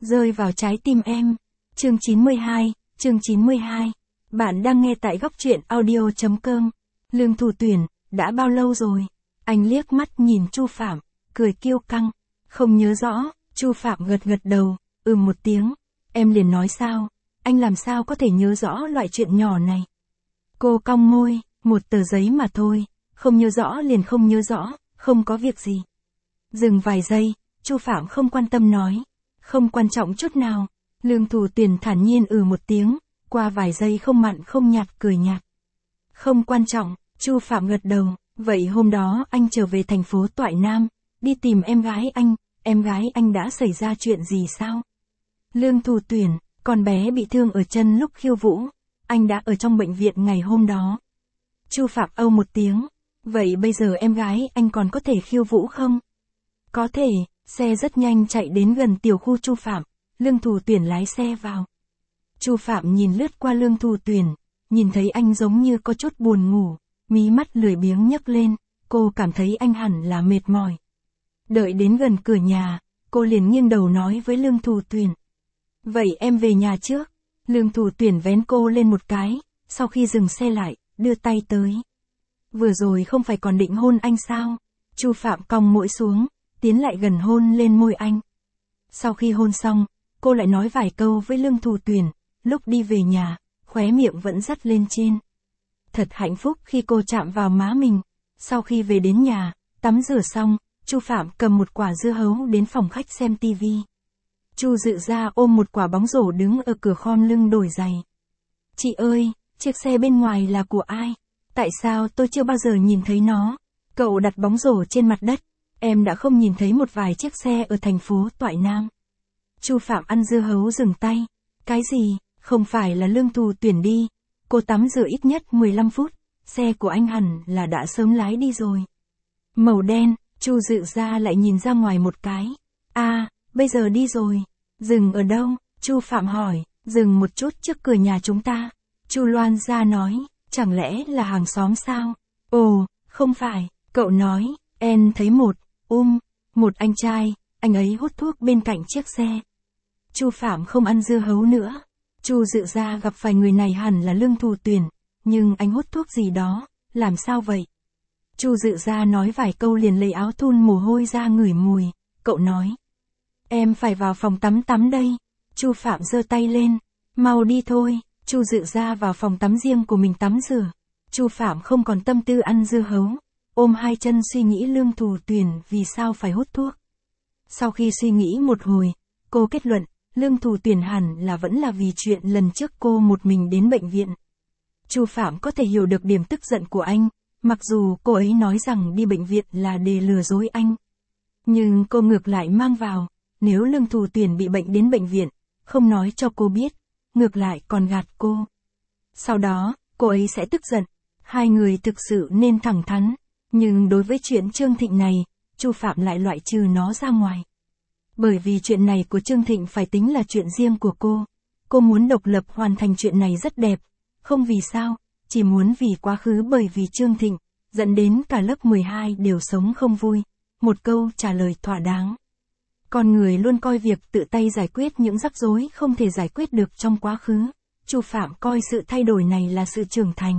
Rơi vào trái tim em. Chương 92, chương 92. Bạn đang nghe tại góc truyện audio.com. Lương Thủ Tuyển, đã bao lâu rồi? Anh liếc mắt nhìn Chu Phạm, cười kiêu căng. Không nhớ rõ, Chu Phạm gật gật đầu, một tiếng. Em liền nói sao? Anh làm sao có thể nhớ rõ loại chuyện nhỏ này? Cô cong môi, một tờ giấy mà thôi, không nhớ rõ liền không nhớ rõ, không có việc gì. Dừng vài giây, Chu Phạm không quan tâm nói. Không quan trọng chút nào. Lương Thủ Tuyển thản nhiên một tiếng, qua vài giây không mặn không nhạt cười nhạt. Không quan trọng, Chu Phạm gật đầu. Vậy hôm đó anh trở về thành phố Toại Nam, đi tìm em gái anh đã xảy ra chuyện gì sao? Lương Thủ Tuyển, con bé bị thương ở chân lúc khiêu vũ, anh đã ở trong bệnh viện ngày hôm đó. Chu Phạm âu một tiếng, vậy bây giờ em gái anh còn có thể khiêu vũ không? Có thể. Xe rất nhanh chạy đến gần tiểu khu Chu Phạm, Lương Thủ Tuyển lái xe vào. Chu Phạm nhìn lướt qua Lương Thủ Tuyển, nhìn thấy anh giống như có chút buồn ngủ, mí mắt lười biếng nhấc lên, cô cảm thấy anh hẳn là mệt mỏi. Đợi đến gần cửa nhà, cô liền nghiêng đầu nói với Lương Thủ Tuyển. Vậy em về nhà trước. Lương Thủ Tuyển vén cô lên một cái, sau khi dừng xe lại, đưa tay tới. Vừa rồi không phải còn định hôn anh sao? Chu Phạm cong mũi xuống, tiến lại gần hôn lên môi anh. Sau khi hôn xong, cô lại nói vài câu với Lương Thủ Tuyển, lúc đi về nhà, khóe miệng vẫn dắt lên trên. Thật hạnh phúc khi cô chạm vào má mình. Sau khi về đến nhà, tắm rửa xong, Chu Phạm cầm một quả dưa hấu đến phòng khách xem tivi. Chu Dự Gia ôm một quả bóng rổ đứng ở cửa khom lưng đổi giày. Chị ơi, chiếc xe bên ngoài là của ai? Tại sao tôi chưa bao giờ nhìn thấy nó? Cậu đặt bóng rổ trên mặt đất. Em đã không nhìn thấy một vài chiếc xe ở thành phố Toại Nam. Chu Phạm ăn dưa hấu dừng tay. Cái gì? Không phải là Lương Thủ Tuyển đi. Cô tắm rửa ít nhất 15 phút. Xe của anh hẳn là đã sớm lái đi rồi. Màu đen, Chu Dự Gia lại nhìn ra ngoài một cái. Bây giờ đi rồi. Dừng ở đâu? Chu Phạm hỏi. Dừng một chút trước cửa nhà chúng ta. Chu Loan Gia nói. Chẳng lẽ là hàng xóm sao? Ồ, không phải. Cậu nói. Em thấy một anh trai, anh ấy hút thuốc bên cạnh chiếc xe. Chu Phạm không ăn dưa hấu nữa. Chu Dự Gia gặp phải người này hẳn là Lương Thủ Tuyển, nhưng anh hút thuốc gì đó, làm sao vậy? Chu Dự Gia nói vài câu liền lấy áo thun mồ hôi ra ngửi mùi, cậu nói. Em phải vào phòng tắm đây. Chu Phạm giơ tay lên, mau đi thôi. Chu Dự Gia vào phòng tắm riêng của mình tắm rửa. Chu Phạm không còn tâm tư ăn dưa hấu. Ôm hai chân suy nghĩ Lương Thủ Tuyển vì sao phải hút thuốc. Sau khi suy nghĩ một hồi, cô kết luận, Lương Thủ Tuyển hẳn là vẫn là vì chuyện lần trước cô một mình đến bệnh viện. Chu Phạm có thể hiểu được điểm tức giận của anh, mặc dù cô ấy nói rằng đi bệnh viện là để lừa dối anh. Nhưng cô ngược lại mang vào, nếu Lương Thủ Tuyển bị bệnh đến bệnh viện, không nói cho cô biết, ngược lại còn gạt cô. Sau đó, cô ấy sẽ tức giận, hai người thực sự nên thẳng thắn. Nhưng đối với chuyện Trương Thịnh này, Chu Phạm lại loại trừ nó ra ngoài. Bởi vì chuyện này của Trương Thịnh phải tính là chuyện riêng của cô. Cô muốn độc lập hoàn thành chuyện này rất đẹp. Không vì sao, chỉ muốn vì quá khứ bởi vì Trương Thịnh, dẫn đến cả lớp 12 đều sống không vui. Một câu trả lời thỏa đáng. Con người luôn coi việc tự tay giải quyết những rắc rối không thể giải quyết được trong quá khứ. Chu Phạm coi sự thay đổi này là sự trưởng thành.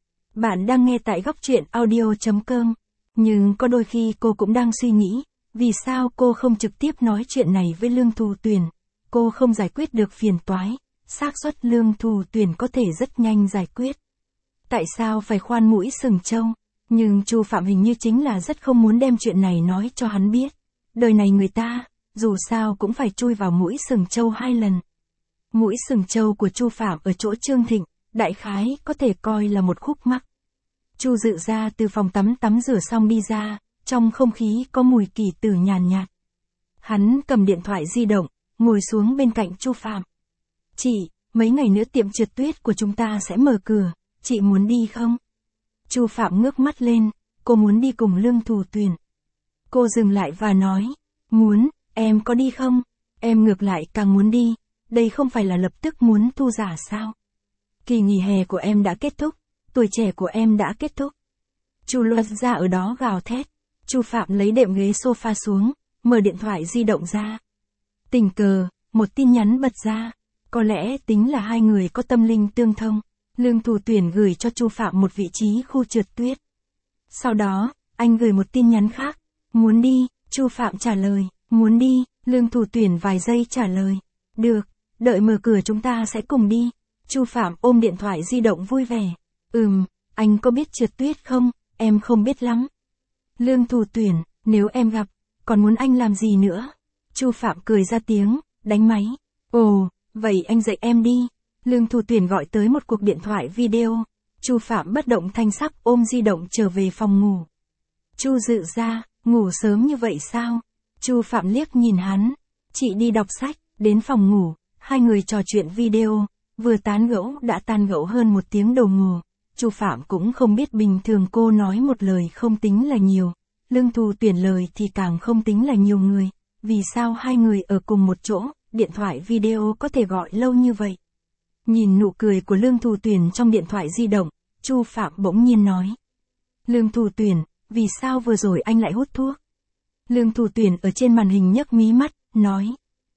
Bạn đang nghe tại góc truyện audio.com, nhưng có đôi khi cô cũng đang suy nghĩ, vì sao cô không trực tiếp nói chuyện này với Lương Thủ Tuyển, cô không giải quyết được phiền toái, xác suất Lương Thủ Tuyển có thể rất nhanh giải quyết. Tại sao phải khoan mũi sừng trâu? Nhưng Chu Phạm hình như chính là rất không muốn đem chuyện này nói cho hắn biết. Đời này người ta, dù sao cũng phải chui vào mũi sừng trâu 2 lần. Mũi sừng trâu của Chu Phạm ở chỗ Trương Thịnh, đại khái có thể coi là một khúc mắc. Chu Dự Gia từ phòng tắm rửa xong đi ra, trong không khí có mùi kỳ tử nhàn nhạt. Hắn cầm điện thoại di động, ngồi xuống bên cạnh Chu Phạm. Chị, mấy ngày nữa tiệm trượt tuyết của chúng ta sẽ mở cửa, chị muốn đi không? Chu Phạm ngước mắt lên, cô muốn đi cùng Lương Thủ Tuyển. Cô dừng lại và nói, muốn, em có đi không? Em ngược lại càng muốn đi, đây không phải là lập tức muốn thu giả sao? Kỳ nghỉ hè của em đã kết thúc, tuổi trẻ của em đã kết thúc. Chu Loan Gia ở đó gào thét. Chu Phạm lấy đệm ghế sofa xuống, mở điện thoại di động ra. Tình cờ, một tin nhắn bật ra. Có lẽ tính là hai người có tâm linh tương thông. Lương Thủ Tuyển gửi cho Chu Phạm một vị trí khu trượt tuyết. Sau đó, anh gửi một tin nhắn khác. Muốn đi, Chu Phạm trả lời. Muốn đi, Lương Thủ Tuyển vài giây trả lời. Được, đợi mở cửa chúng ta sẽ cùng đi. Chu Phạm ôm điện thoại di động vui vẻ. Anh có biết trượt tuyết không? Em không biết lắm. Lương Thủ Tuyển, nếu em gặp, còn muốn anh làm gì nữa? Chu Phạm cười ra tiếng, đánh máy. Ồ, vậy anh dạy em đi. Lương Thủ Tuyển gọi tới một cuộc điện thoại video. Chu Phạm bất động thanh sắc ôm di động trở về phòng ngủ. Chu Dự Gia, ngủ sớm như vậy sao? Chu Phạm liếc nhìn hắn. Chị đi đọc sách, đến phòng ngủ, hai người trò chuyện video, vừa tán gẫu đã tán gẫu hơn 1 tiếng đồng hồ. Chu Phạm cũng không biết bình thường cô nói một lời không tính là nhiều, Lương Thủ Tuyển lời thì càng không tính là nhiều người. Vì sao hai người ở cùng một chỗ, điện thoại video có thể gọi lâu như vậy? Nhìn nụ cười của Lương Thủ Tuyển trong điện thoại di động, Chu Phạm bỗng nhiên nói. Lương Thủ Tuyển, vì sao vừa rồi anh lại hút thuốc? Lương Thủ Tuyển ở trên màn hình nhấc mí mắt, nói.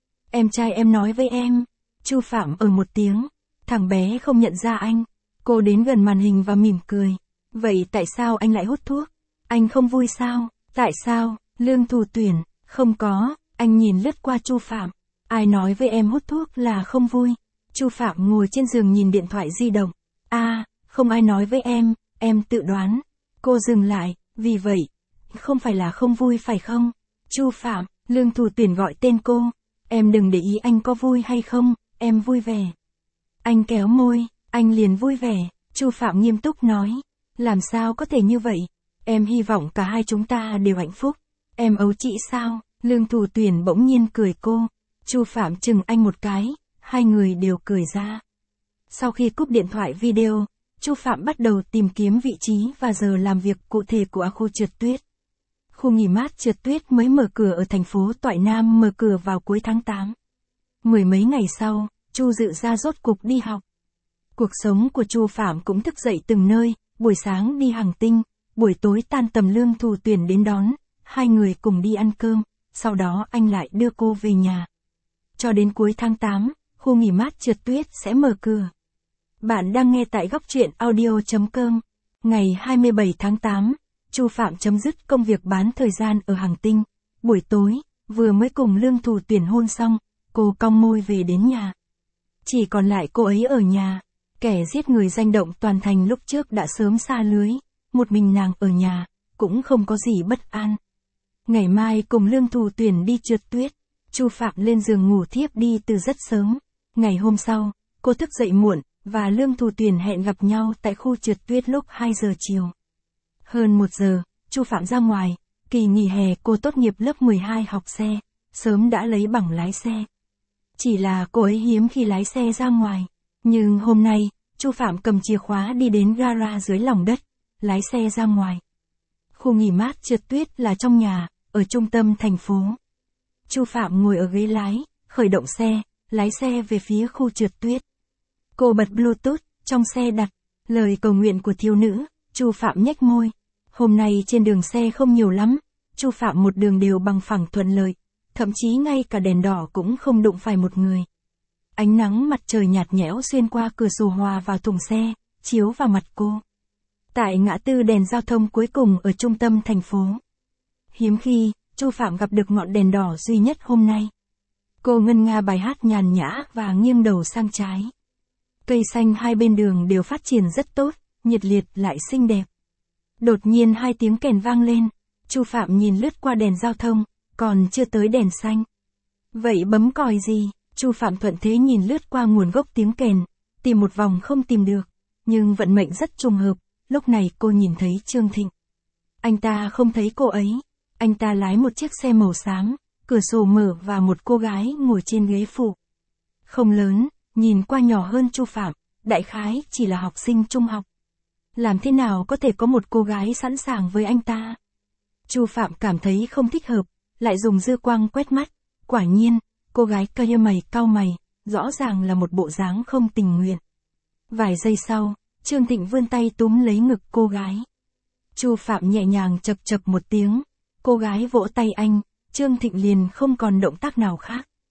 Em trai em nói với em. Chu Phạm một tiếng. Thằng bé không nhận ra anh. Cô đến gần màn hình và mỉm cười. Vậy tại sao anh lại hút thuốc? Anh không vui sao? Tại sao? Lương Thủ Tuyển, không có. Anh nhìn lướt qua Chu Phạm. Ai nói với em hút thuốc là không vui? Chu Phạm ngồi trên giường nhìn điện thoại di động. Không ai nói với em tự đoán. Cô dừng lại, vì vậy, không phải là không vui phải không? Chu Phạm, Lương Thủ Tuyển gọi tên cô. Em đừng để ý anh có vui hay không, em vui vẻ. Anh kéo môi, anh liền vui vẻ. Chu Phạm nghiêm túc nói. Làm sao có thể như vậy? Em hy vọng cả hai chúng ta đều hạnh phúc. Em ấu trĩ sao? Lương Thủ Tuyển bỗng nhiên cười cô. Chu Phạm chừng anh một cái, hai người đều cười ra. Sau khi cúp điện thoại video, Chu Phạm bắt đầu tìm kiếm vị trí và giờ làm việc cụ thể của khu trượt tuyết. Khu nghỉ mát trượt tuyết mới mở cửa ở thành phố Toại Nam mở cửa vào cuối tháng 8. Mười mấy ngày sau, Chu Dự Gia rốt cục đi học. Cuộc sống của Chu Phạm cũng thức dậy từng nơi, buổi sáng đi Hàng Tinh, buổi tối tan tầm Lương Thủ Tuyển đến đón, hai người cùng đi ăn cơm, sau đó anh lại đưa cô về nhà. Cho đến cuối tháng 8, khu nghỉ mát trượt tuyết sẽ mở cửa. Bạn đang nghe tại góc truyện audio.com. Ngày 27 tháng 8, Chu Phạm chấm dứt công việc bán thời gian ở Hàng Tinh. Buổi tối, vừa mới cùng Lương Thủ Tuyển hôn xong, cô cong môi về đến nhà. Chỉ còn lại cô ấy ở nhà. Kẻ giết người danh động toàn thành lúc trước đã sớm sa lưới. Một mình nàng ở nhà, cũng không có gì bất an. Ngày mai cùng Lương Thủ Tuyển đi trượt tuyết. Chu Phạm lên giường ngủ thiếp đi từ rất sớm. Ngày hôm sau, cô thức dậy muộn, và Lương Thủ Tuyển hẹn gặp nhau tại khu trượt tuyết lúc 2 giờ chiều. Hơn 1 giờ, Chu Phạm ra ngoài, kỳ nghỉ hè cô tốt nghiệp lớp 12 học xe, sớm đã lấy bằng lái xe. Chỉ là cô ấy hiếm khi lái xe ra ngoài. Nhưng hôm nay, Chu Phạm cầm chìa khóa đi đến gara dưới lòng đất, lái xe ra ngoài. Khu nghỉ mát trượt tuyết là trong nhà, ở trung tâm thành phố. Chu Phạm ngồi ở ghế lái, khởi động xe, lái xe về phía khu trượt tuyết. Cô bật Bluetooth, trong xe đặt, lời cầu nguyện của thiếu nữ, Chu Phạm nhếch môi. Hôm nay trên đường xe không nhiều lắm, Chu Phạm một đường đều bằng phẳng thuận lợi, thậm chí ngay cả đèn đỏ cũng không đụng phải một người. Ánh nắng mặt trời nhạt nhẽo xuyên qua cửa sổ hòa vào thùng xe, chiếu vào mặt cô. Tại ngã tư đèn giao thông cuối cùng ở trung tâm thành phố. Hiếm khi, Chu Phạm gặp được ngọn đèn đỏ duy nhất hôm nay. Cô ngân nga bài hát nhàn nhã và nghiêng đầu sang trái. Cây xanh hai bên đường đều phát triển rất tốt, nhiệt liệt lại xinh đẹp. Đột nhiên 2 tiếng kèn vang lên, Chu Phạm nhìn lướt qua đèn giao thông, còn chưa tới đèn xanh. Vậy bấm còi gì? Chu Phạm thuận thế nhìn lướt qua nguồn gốc tiếng kèn, tìm một vòng không tìm được, nhưng vận mệnh rất trùng hợp, lúc này cô nhìn thấy Trương Thịnh. Anh ta không thấy cô ấy, anh ta lái một chiếc xe màu xám, cửa sổ mở và một cô gái ngồi trên ghế phụ. Không lớn, nhìn qua nhỏ hơn Chu Phạm, đại khái chỉ là học sinh trung học. Làm thế nào có thể có một cô gái sẵn sàng với anh ta? Chu Phạm cảm thấy không thích hợp, lại dùng dư quang quét mắt, quả nhiên, cô gái cau mày, rõ ràng là một bộ dáng không tình nguyện. Vài giây sau, Trương Thịnh vươn tay túm lấy ngực cô gái. Chu Phạm nhẹ nhàng chập chập một tiếng, cô gái vỗ tay anh, Trương Thịnh liền không còn động tác nào khác.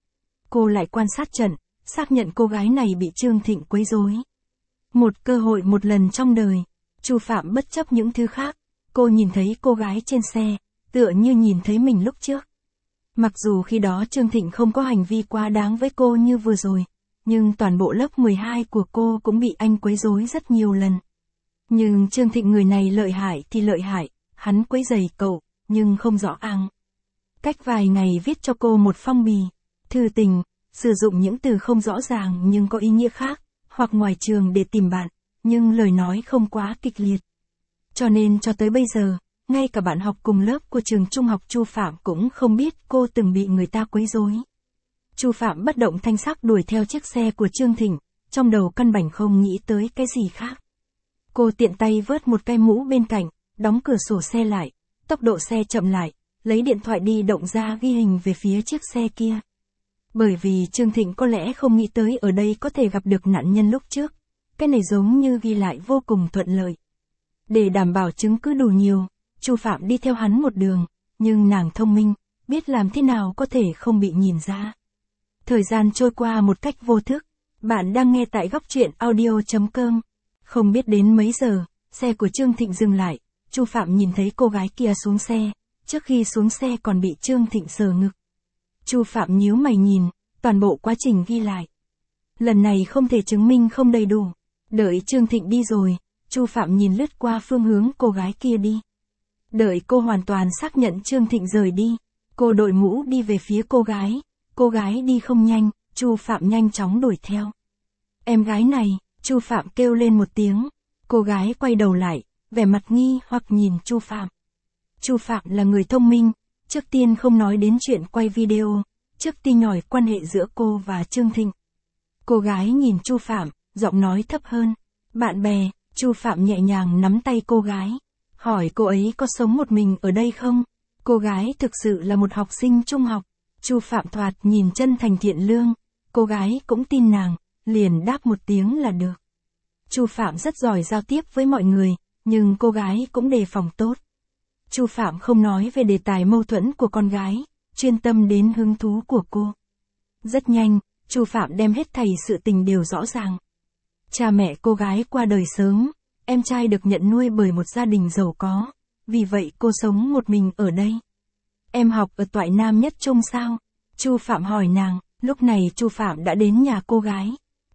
Cô lại quan sát trận, xác nhận cô gái này bị Trương Thịnh quấy rối. Một cơ hội một lần trong đời. Chu Phạm bất chấp những thứ khác. Cô nhìn thấy cô gái trên xe, tựa như nhìn thấy mình lúc trước. Mặc dù khi đó Trương Thịnh không có hành vi quá đáng với cô như vừa rồi, nhưng toàn bộ lớp 12 của cô cũng bị anh quấy rối rất nhiều lần. Nhưng Trương Thịnh người này lợi hại thì lợi hại, hắn quấy rầy cậu, nhưng không rõ ang. Cách vài ngày viết cho cô một phong bì, thư tình, sử dụng những từ không rõ ràng nhưng có ý nghĩa khác, hoặc ngoài trường để tìm bạn, nhưng lời nói không quá kịch liệt. Cho nên cho tới bây giờ, ngay cả bạn học cùng lớp của trường trung học Chu Phạm cũng không biết cô từng bị người ta quấy rối. Chu Phạm bất động thanh sắc đuổi theo chiếc xe của Trương Thịnh, trong đầu căn bản không nghĩ tới cái gì khác. Cô tiện tay vớt một cái mũ bên cạnh, đóng cửa sổ xe lại, tốc độ xe chậm lại, lấy điện thoại di động ra ghi hình về phía chiếc xe kia. Bởi vì Trương Thịnh có lẽ không nghĩ tới ở đây có thể gặp được nạn nhân lúc trước, cái này giống như ghi lại vô cùng thuận lợi. Để đảm bảo chứng cứ đủ nhiều, Chu Phạm đi theo hắn một đường, nhưng nàng thông minh, biết làm thế nào có thể không bị nhìn ra. Thời gian trôi qua một cách vô thức, bạn đang nghe tại góc truyện audio.com. Không biết đến mấy giờ, xe của Trương Thịnh dừng lại, Chu Phạm nhìn thấy cô gái kia xuống xe, trước khi xuống xe còn bị Trương Thịnh sờ ngực. Chu Phạm nhíu mày nhìn, toàn bộ quá trình ghi lại. Lần này không thể chứng minh không đầy đủ. Đợi Trương Thịnh đi rồi, Chu Phạm nhìn lướt qua phương hướng cô gái kia đi. Đợi cô hoàn toàn xác nhận Trương Thịnh rời đi, cô đội mũ đi về phía cô gái đi không nhanh, Chu Phạm nhanh chóng đuổi theo. Em gái này, Chu Phạm kêu lên một tiếng, cô gái quay đầu lại, vẻ mặt nghi hoặc nhìn Chu Phạm. Chu Phạm là người thông minh, trước tiên không nói đến chuyện quay video, trước tiên nhỏi quan hệ giữa cô và Trương Thịnh. Cô gái nhìn Chu Phạm, giọng nói thấp hơn, bạn bè. Chu Phạm nhẹ nhàng nắm tay cô gái, hỏi cô ấy có sống một mình ở đây không? Cô gái thực sự là một học sinh trung học. Chu Phạm thoạt nhìn chân thành thiện lương, cô gái cũng tin nàng, liền đáp một tiếng là được. Chu Phạm rất giỏi giao tiếp với mọi người, nhưng cô gái cũng đề phòng tốt. Chu Phạm không nói về đề tài mâu thuẫn của con gái, chuyên tâm đến hứng thú của cô. Rất nhanh, Chu Phạm đem hết thảy sự tình đều rõ ràng. Cha mẹ cô gái qua đời sớm, em trai được nhận nuôi bởi một gia đình giàu có, vì vậy cô sống một mình ở đây. Em học ở Toại Nam Nhất Trung sao? Chu Phạm hỏi nàng, lúc này Chu Phạm đã đến nhà cô gái.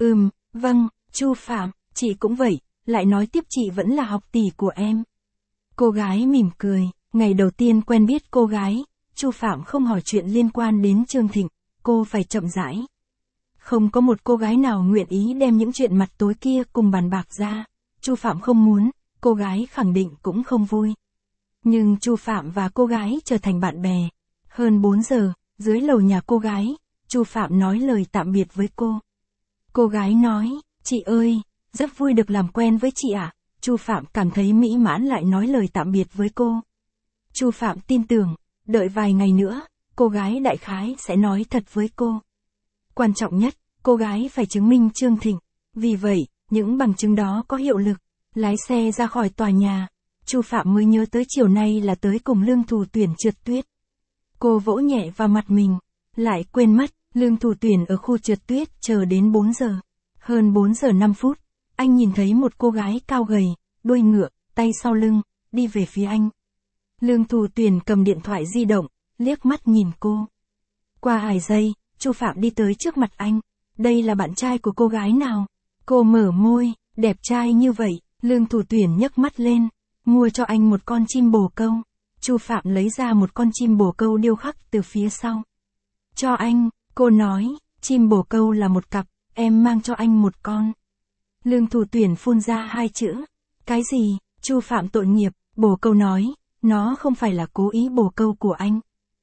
Vâng, Chu Phạm, chị cũng vậy, lại nói tiếp chị vẫn là học tỷ của em. Cô gái mỉm cười, ngày đầu tiên quen biết cô gái, Chu Phạm không hỏi chuyện liên quan đến Trương Thịnh, cô phải chậm rãi. Không có một cô gái nào nguyện ý đem những chuyện mặt tối kia cùng bàn bạc ra. Chu Phạm không muốn, cô gái khẳng định cũng không vui. Nhưng Chu Phạm và cô gái trở thành bạn bè. Hơn 4 giờ, dưới lầu nhà cô gái, Chu Phạm nói lời tạm biệt với cô. Cô gái nói, chị ơi, rất vui được làm quen với chị ạ. Chu Phạm cảm thấy mỹ mãn lại nói lời tạm biệt với cô. Chu Phạm tin tưởng, đợi vài ngày nữa, cô gái đại khái sẽ nói thật với cô. Quan trọng nhất, cô gái phải chứng minh Trương Thịnh. Vì vậy, những bằng chứng đó có hiệu lực. Lái xe ra khỏi tòa nhà, Chu Phạm mới nhớ tới chiều nay là tới cùng Lương Thủ Tuyển trượt tuyết. Cô vỗ nhẹ vào mặt mình, lại quên mất, Lương Thủ Tuyển ở khu trượt tuyết chờ đến 4 giờ. Hơn 4 giờ 5 phút, anh nhìn thấy một cô gái cao gầy, đuôi ngựa, tay sau lưng, đi về phía anh. Lương Thủ Tuyển cầm điện thoại di động, liếc mắt nhìn cô. Qua vài giây, Chu Phạm đi tới trước mặt anh. Đây là bạn trai của cô gái nào? Cô mở môi, đẹp trai như vậy. Lương Thủ Tuyển nhấc mắt lên, mua cho anh một con chim bồ câu. Chu Phạm lấy ra một con chim bồ câu điêu khắc từ phía sau. Cho anh, cô nói, chim bồ câu là một cặp, em mang cho anh một con. Lương Thủ Tuyển phun ra 2 chữ. Cái gì? Chu Phạm tội nghiệp, bồ câu nói, nó không phải là cố ý bồ câu của anh.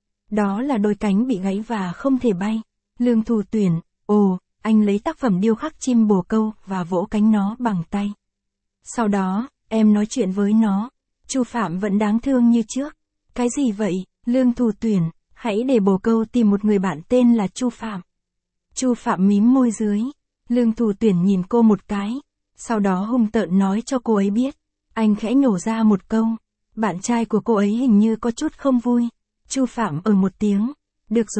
Đó là đôi cánh bị gãy và không thể bay. Lương Thủ Tuyển, ồ, anh lấy tác phẩm điêu khắc chim bồ câu và vỗ cánh nó bằng tay. Sau đó, em nói chuyện với nó. Chu Phạm vẫn đáng thương như trước. Cái gì vậy? Lương Thủ Tuyển, hãy để bồ câu tìm một người bạn tên là Chu Phạm. Chu Phạm mím môi dưới. Lương Thủ Tuyển nhìn cô một cái. Sau đó hung tợn nói cho cô ấy biết. Anh khẽ nhổ ra một câu. Bạn trai của cô ấy hình như có chút không vui. Chu Phạm một tiếng. Được rồi,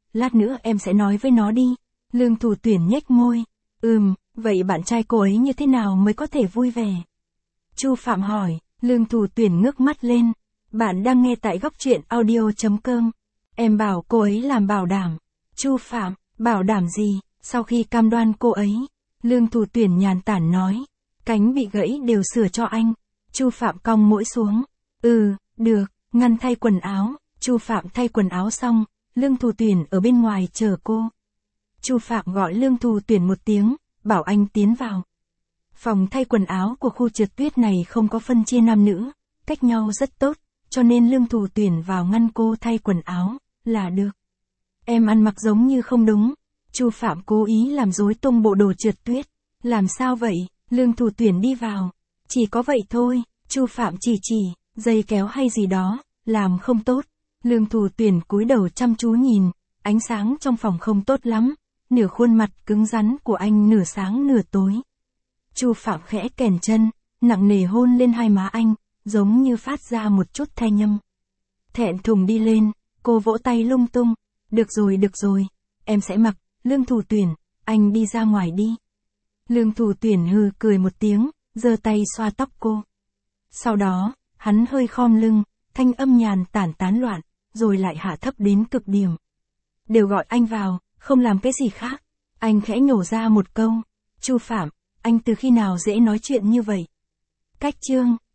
lát nữa em sẽ nói với nó đi. Lương Thủ Tuyển nhếch môi. Vậy bạn trai cô ấy như thế nào mới có thể vui vẻ? Chu Phạm hỏi. Lương Thủ Tuyển ngước mắt lên. Bạn đang nghe tại góc truyện audio.com. Em bảo cô ấy làm bảo đảm. Chu Phạm, bảo đảm gì? Sau khi cam đoan cô ấy, Lương Thủ Tuyển nhàn tản nói. Cánh bị gãy đều sửa cho anh. Chu Phạm cong mũi xuống. Được, ngăn thay quần áo. Chu Phạm thay quần áo xong, Lương Thủ Tuyển ở bên ngoài chờ cô. Chu Phạm gọi Lương Thủ Tuyển một tiếng, bảo anh tiến vào. Phòng thay quần áo của khu trượt tuyết này không có phân chia nam nữ, cách nhau rất tốt, cho nên Lương Thủ Tuyển vào ngăn cô thay quần áo, là được. Em ăn mặc giống như không đúng. Chu Phạm cố ý làm rối tung bộ đồ trượt tuyết. Làm sao vậy? Lương Thủ Tuyển đi vào. Chỉ có vậy thôi. Chu Phạm chỉ, dây kéo hay gì đó, làm không tốt. Lương Thủ Tuyển cúi đầu chăm chú nhìn, ánh sáng trong phòng không tốt lắm, nửa khuôn mặt cứng rắn của anh nửa sáng nửa tối. Chu Phạm khẽ kèn chân, nặng nề hôn lên hai má anh, giống như phát ra một chút thanh âm. Thẹn thùng đi lên, cô vỗ tay lung tung. Được rồi, em sẽ mặc. Lương Thủ Tuyển, anh đi ra ngoài đi. Lương Thủ Tuyển hừ cười một tiếng, giơ tay xoa tóc cô. Sau đó, hắn hơi khom lưng, thanh âm nhàn tản tán loạn, rồi lại hạ thấp đến cực điểm. Đều gọi anh vào, không làm cái gì khác. Anh khẽ nhổ ra một câu. Chu Phạm, anh từ khi nào dễ nói chuyện như vậy? Cách chương